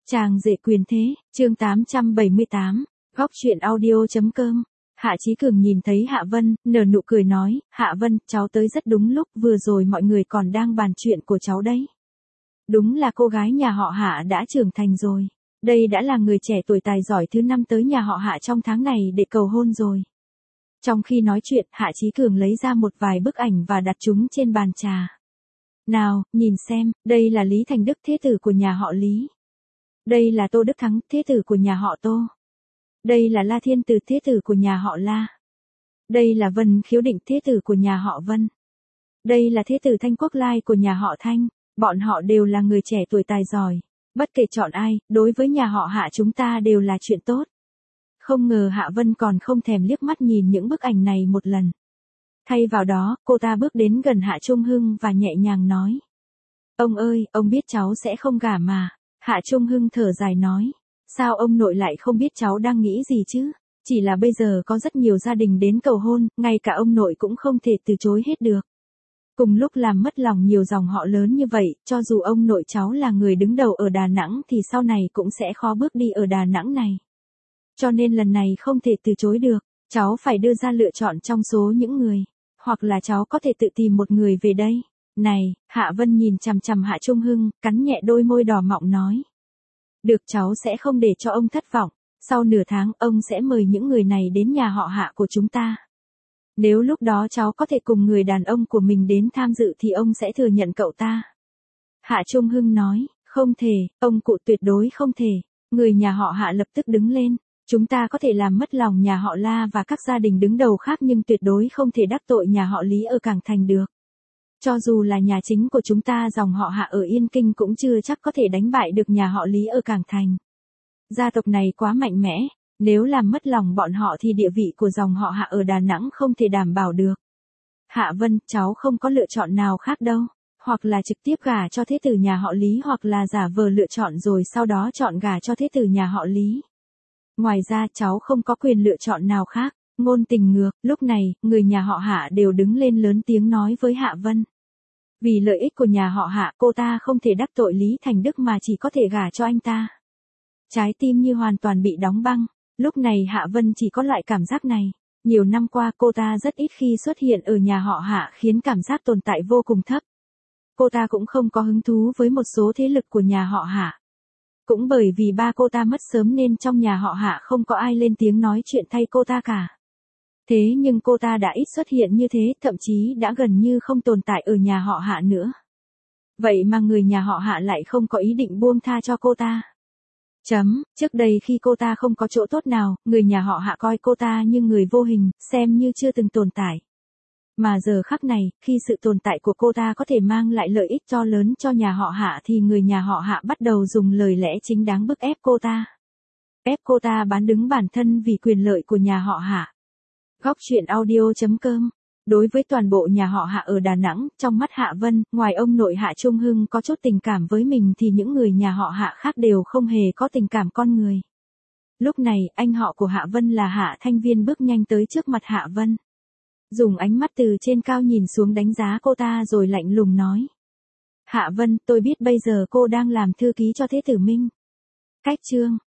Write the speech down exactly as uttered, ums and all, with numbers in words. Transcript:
Chàng rể quyền thế, chương tám trăm bảy mươi tám, góc chuyện audio.com. Hạ Chí Cường nhìn thấy Hạ Vân, nở nụ cười nói, Hạ Vân, cháu tới rất đúng lúc, vừa rồi mọi người còn đang bàn chuyện của cháu đấy. Đúng là cô gái nhà họ Hạ đã trưởng thành rồi. Đây đã là người trẻ tuổi tài giỏi thứ năm tới nhà họ Hạ trong tháng này để cầu hôn rồi. Trong khi nói chuyện, Hạ Chí Cường lấy ra một vài bức ảnh và đặt chúng trên bàn trà. Nào, nhìn xem, đây là Lý Thành Đức, thế tử của nhà họ Lý. Đây là Tô Đức Thắng, thế tử của nhà họ Tô. Đây là La Thiên Từ, thế tử của nhà họ La. Đây là Vân Khiếu Định, thế tử của nhà họ Vân. Đây là thế tử Thanh Quốc Lai của nhà họ Thanh. Bọn họ đều là người trẻ tuổi tài giỏi. Bất kể chọn ai, đối với nhà họ Hạ chúng ta đều là chuyện tốt. Không ngờ Hạ Vân còn không thèm liếc mắt nhìn những bức ảnh này một lần. Thay vào đó, cô ta bước đến gần Hạ Trung Hưng và nhẹ nhàng nói. Ông ơi, ông biết cháu sẽ không gả mà. Hạ Trung Hưng thở dài nói. Sao ông nội lại không biết cháu đang nghĩ gì chứ? Chỉ là bây giờ có rất nhiều gia đình đến cầu hôn, ngay cả ông nội cũng không thể từ chối hết được. Cùng lúc làm mất lòng nhiều dòng họ lớn như vậy, cho dù ông nội cháu là người đứng đầu ở Đà Nẵng thì sau này cũng sẽ khó bước đi ở Đà Nẵng này. Cho nên lần này không thể từ chối được, cháu phải đưa ra lựa chọn trong số những người. Hoặc là cháu có thể tự tìm một người về đây. Này, Hạ Vân nhìn chằm chằm Hạ Trung Hưng, cắn nhẹ đôi môi đỏ mọng nói. Được, cháu sẽ không để cho ông thất vọng. Sau nửa tháng, ông sẽ mời những người này đến nhà họ Hạ của chúng ta. Nếu lúc đó cháu có thể cùng người đàn ông của mình đến tham dự thì ông sẽ thừa nhận cậu ta. Hạ Trung Hưng nói, không thể, ông cụ tuyệt đối không thể. Người nhà họ Hạ lập tức đứng lên. Chúng ta có thể làm mất lòng nhà họ La và các gia đình đứng đầu khác nhưng tuyệt đối không thể đắc tội nhà họ Lý ở Cảng Thành được. Cho dù là nhà chính của chúng ta dòng họ Hạ ở Yên Kinh cũng chưa chắc có thể đánh bại được nhà họ Lý ở Cảng Thành. Gia tộc này quá mạnh mẽ, nếu làm mất lòng bọn họ thì địa vị của dòng họ Hạ ở Đà Nẵng không thể đảm bảo được. Hạ Vân, cháu không có lựa chọn nào khác đâu, hoặc là trực tiếp gả cho thế tử nhà họ Lý hoặc là giả vờ lựa chọn rồi sau đó chọn gả cho thế tử nhà họ Lý. Ngoài ra cháu không có quyền lựa chọn nào khác. Ngôn Tình ngược, lúc này, người nhà họ Hạ đều đứng lên lớn tiếng nói với Hạ Vân. Vì lợi ích của nhà họ Hạ, cô ta không thể đắc tội Lý Thành Đức mà chỉ có thể gả cho anh ta. Trái tim như hoàn toàn bị đóng băng, lúc này Hạ Vân chỉ có loại cảm giác này. Nhiều năm qua cô ta rất ít khi xuất hiện ở nhà họ Hạ khiến cảm giác tồn tại vô cùng thấp. Cô ta cũng không có hứng thú với một số thế lực của nhà họ Hạ. Cũng bởi vì ba cô ta mất sớm nên trong nhà họ Hạ không có ai lên tiếng nói chuyện thay cô ta cả. Thế nhưng cô ta đã ít xuất hiện như thế, thậm chí đã gần như không tồn tại ở nhà họ Hạ nữa. Vậy mà người nhà họ Hạ lại không có ý định buông tha cho cô ta. Chấm, trước đây khi cô ta không có chỗ tốt nào, người nhà họ Hạ coi cô ta như người vô hình, xem như chưa từng tồn tại. Mà giờ khắc này, khi sự tồn tại của cô ta có thể mang lại lợi ích to lớn cho nhà họ Hạ thì người nhà họ Hạ bắt đầu dùng lời lẽ chính đáng bức ép cô ta. Ép cô ta bán đứng bản thân vì quyền lợi của nhà họ Hạ. Góc chuyện audio.com. Đối với toàn bộ nhà họ Hạ ở Đà Nẵng, trong mắt Hạ Vân, ngoài ông nội Hạ Trung Hưng có chút tình cảm với mình thì những người nhà họ Hạ khác đều không hề có tình cảm con người. Lúc này, anh họ của Hạ Vân là Hạ Thanh Viên bước nhanh tới trước mặt Hạ Vân. Dùng ánh mắt từ trên cao nhìn xuống đánh giá cô ta rồi lạnh lùng nói. Hạ Vân, tôi biết bây giờ cô đang làm thư ký cho Thế Tử Minh. Cách chương.